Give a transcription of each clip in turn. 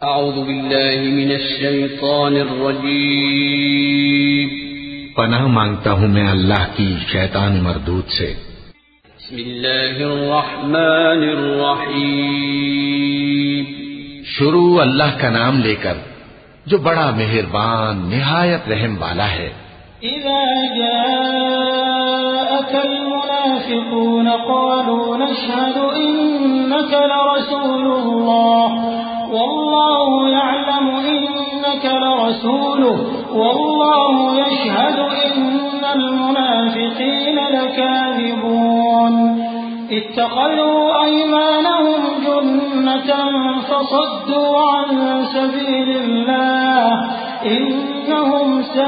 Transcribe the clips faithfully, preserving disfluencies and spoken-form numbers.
اعوذ باللہ من الشیطان الرجیم پناہ مانگتا ہوں میں اللہ کی شیطان مردود سے۔ بسم اللہ الرحمن الرحیم شروع اللہ کا نام لے کر جو بڑا مہربان نہایت رحم والا ہے۔ اذا جاءك المنافقون قالوا نشهد انك لرسول الله والله يعلم انك لرسوله والله يشهد ان المنافقين لكاذبون اتخذوا ايمانهم جنة فصدوا عن سبيل الله انهم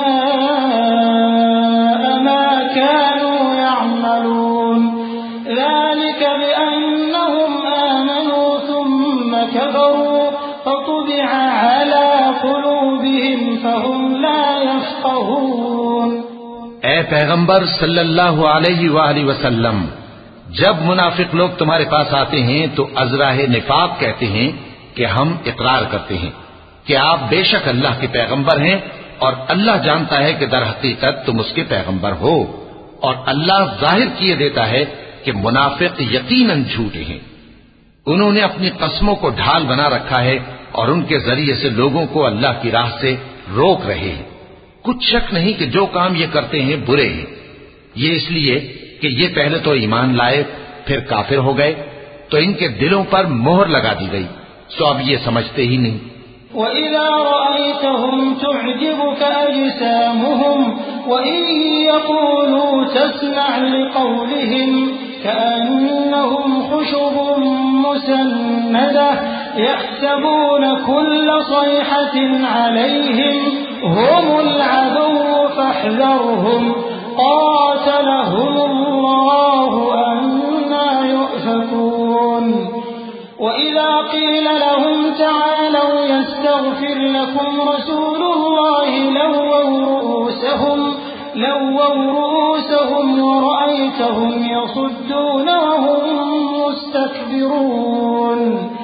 ساء ما كانوا يعملون ذلك بانهم امنوا ثم كفروا فطبع على قلوبهم فهم لا يفقهون۔ اے پیغمبر صلی اللہ علیہ وآلہ وسلم، جب منافق لوگ تمہارے پاس آتے ہیں تو ازراہ نفاق کہتے ہیں کہ ہم اقرار کرتے ہیں کہ آپ بے شک اللہ کے پیغمبر ہیں، اور اللہ جانتا ہے کہ در حقیقت تم اس کے پیغمبر ہو، اور اللہ ظاہر کیے دیتا ہے کہ منافق یقیناً جھوٹے ہیں۔ انہوں نے اپنی قسموں کو ڈھال بنا رکھا ہے اور ان کے ذریعے سے لوگوں کو اللہ کی راہ سے روک رہے ہیں۔ کچھ شک نہیں کہ جو کام یہ کرتے ہیں برے ہیں، یہ اس لیے کہ یہ پہلے تو ایمان لائے پھر کافر ہو گئے، تو ان کے دلوں پر مہر لگا دی گئی، سو اب یہ سمجھتے ہی نہیں۔ وَإِذَا رَأَيْتَهُمْ تُعْجِبُكَ أَجْسَامُهُمْ وَإِن يَقُولُوا تَسْمَعْ لِقَوْلِهِمْ كَأَنَّهُمْ خُشُبٌ مُّسَنَّدَةٌ يَحْسَبُونَ كُلَّ صَيْحَةٍ عَلَيْهِمْ هُمُ الْعَدُوُّ فَاحْذَرْهُمْ قَاتَلَهُمُ اللَّهُ أَنَّىٰ يُؤْفَكُونَ۔ وَإِذَا قِيلَ لَهُمْ تَعَالَوْا يَسْتَغْفِرْ لَكُمْ رَسُولُ اللَّهِ لَوَّوْا رُءُوسَهُمْ لَوَّوْا رُءُوسَهُمْ وَرَأَيْتَهُمْ يَصُدُّونَ وَهُمْ مُسْتَكْبِرُونَ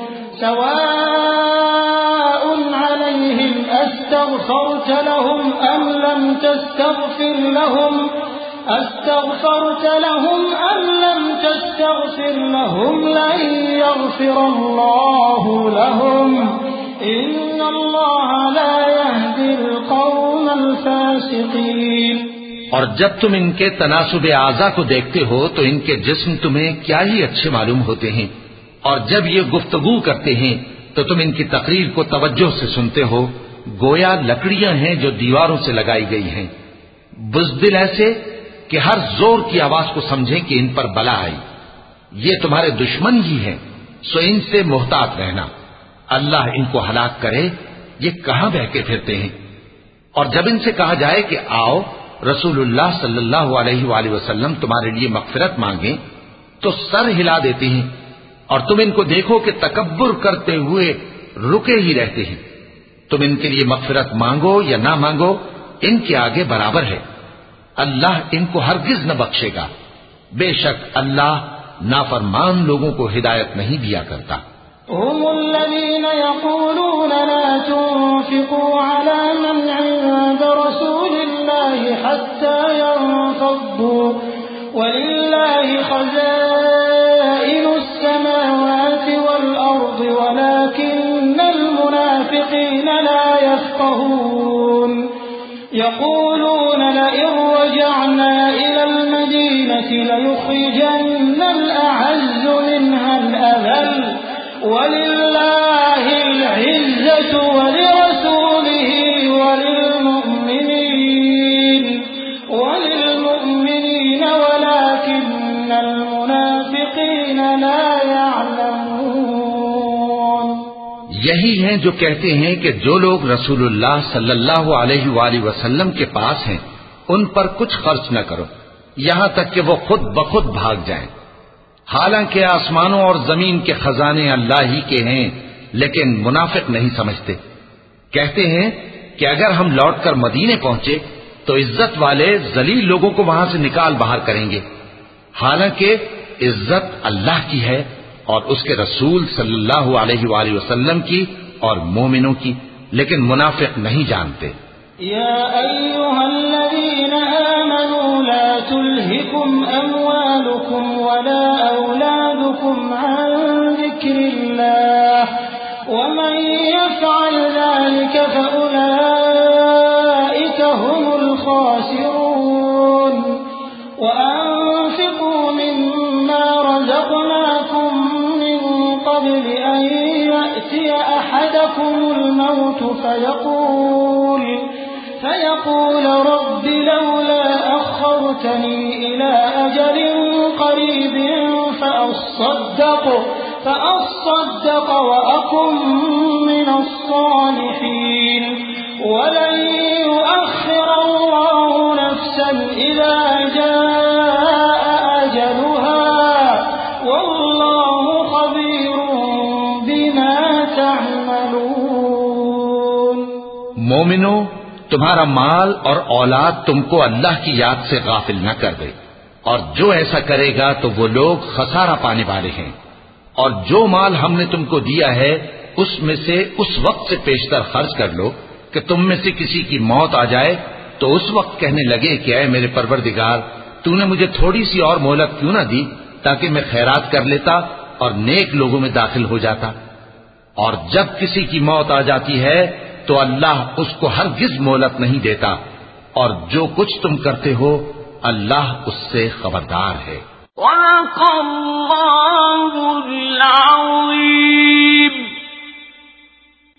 سَوَاءٌ عَلَيْهِمْ أَسْتَغْفَرْتَ لَهُمْ أَمْ لَمْ تَسْتَغْفِرْ لَهُمْ أَسْتَغْفَرْتَ لَهُمْ أَمْ لَمْ تَسْتَغْفِرْ لَهُمْ لَن يَغْفِرَ اللَّهُ لَهُمْ إِنَّ اللَّهَ لَا يَهْدِي الْقَوْمَ الْفَاسِقِينَ۔ اور جب تم ان کے تناسب اعضاء کو دیکھتے ہو تو ان کے جسم تمہیں کیا ہی اچھے معلوم ہوتے ہیں، اور جب یہ گفتگو کرتے ہیں تو تم ان کی تقریر کو توجہ سے سنتے ہو، گویا لکڑیاں ہیں جو دیواروں سے لگائی گئی ہیں، بزدل ایسے کہ ہر زور کی آواز کو سمجھیں کہ ان پر بلا آئی۔ یہ تمہارے دشمن ہی ہیں، سو ان سے محتاط رہنا، اللہ ان کو ہلاک کرے، یہ کہاں بہکے پھرتے ہیں۔ اور جب ان سے کہا جائے کہ آؤ رسول اللہ صلی اللہ علیہ وآلہ وسلم تمہارے لیے مغفرت مانگیں تو سر ہلا دیتے ہیں، اور تم ان کو دیکھو کہ تکبر کرتے ہوئے رکے ہی رہتے ہیں۔ تم ان کے لیے مغفرت مانگو یا نہ مانگو، ان کے آگے برابر ہے، اللہ ان کو ہرگز نہ بخشے گا، بے شک اللہ نافرمان لوگوں کو ہدایت نہیں دیا کرتا۔ هم الذين يقولون لا تنفقوا على من عند رسول الله حتى ينفضوا ولله خزائن السماوات والأرض ولكن المنافقين لا يفقهون يقولون لئن رجعنا إلى المدينة ليخرجن الأعز منها الأذل ولله العزة ولرسوله وللمؤمنين وللمؤمنين ولكن المنافقين لا يعلمون۔ یہی ہیں جو کہتے ہیں کہ جو لوگ رسول اللہ صلی اللہ علیہ وآلہ وسلم کے پاس ہیں ان پر کچھ خرچ نہ کرو یہاں تک کہ وہ خود بخود بھاگ جائیں، حالانکہ آسمانوں اور زمین کے خزانے اللہ ہی کے ہیں، لیکن منافق نہیں سمجھتے۔ کہتے ہیں کہ اگر ہم لوٹ کر مدینے پہنچے تو عزت والے ذلیل لوگوں کو وہاں سے نکال باہر کریں گے، حالانکہ عزت اللہ کی ہے اور اس کے رسول صلی اللہ علیہ وآلہ وسلم کی اور مومنوں کی، لیکن منافق نہیں جانتے۔ يا أيها الذين آمنوا لا تلهكم أموالكم ولا أولادكم عن ذكر الله ومن يفعل ذلك فأولئك هم الخاسرون وأنفقوا مما رزقناكم من قبل أن يأتي أحدكم الموت فيقول فيقول رب لولا أخرتني إلى أجل قريب فأصدق فأصدق وأكن من الصالحين ولن يؤخر الله نفسا إذا جاء أجلها والله خبير بما تعملون۔ مومنو، تمہارا مال اور اولاد تم کو اللہ کی یاد سے غافل نہ کر دے، اور جو ایسا کرے گا تو وہ لوگ خسارہ پانے والے ہیں۔ اور جو مال ہم نے تم کو دیا ہے اس میں سے اس وقت سے پیشتر خرچ کر لو کہ تم میں سے کسی کی موت آ جائے تو اس وقت کہنے لگے کہ اے میرے پروردگار، تو نے مجھے تھوڑی سی اور مہلت کیوں نہ دی تاکہ میں خیرات کر لیتا اور نیک لوگوں میں داخل ہو جاتا۔ اور جب کسی کی موت آ جاتی ہے تو اللہ اس کو ہرگز مہلت نہیں دیتا، اور جو کچھ تم کرتے ہو اللہ اس سے خبردار ہے۔ وَلَقَ اللَّهُ الْعَظِيمُ۔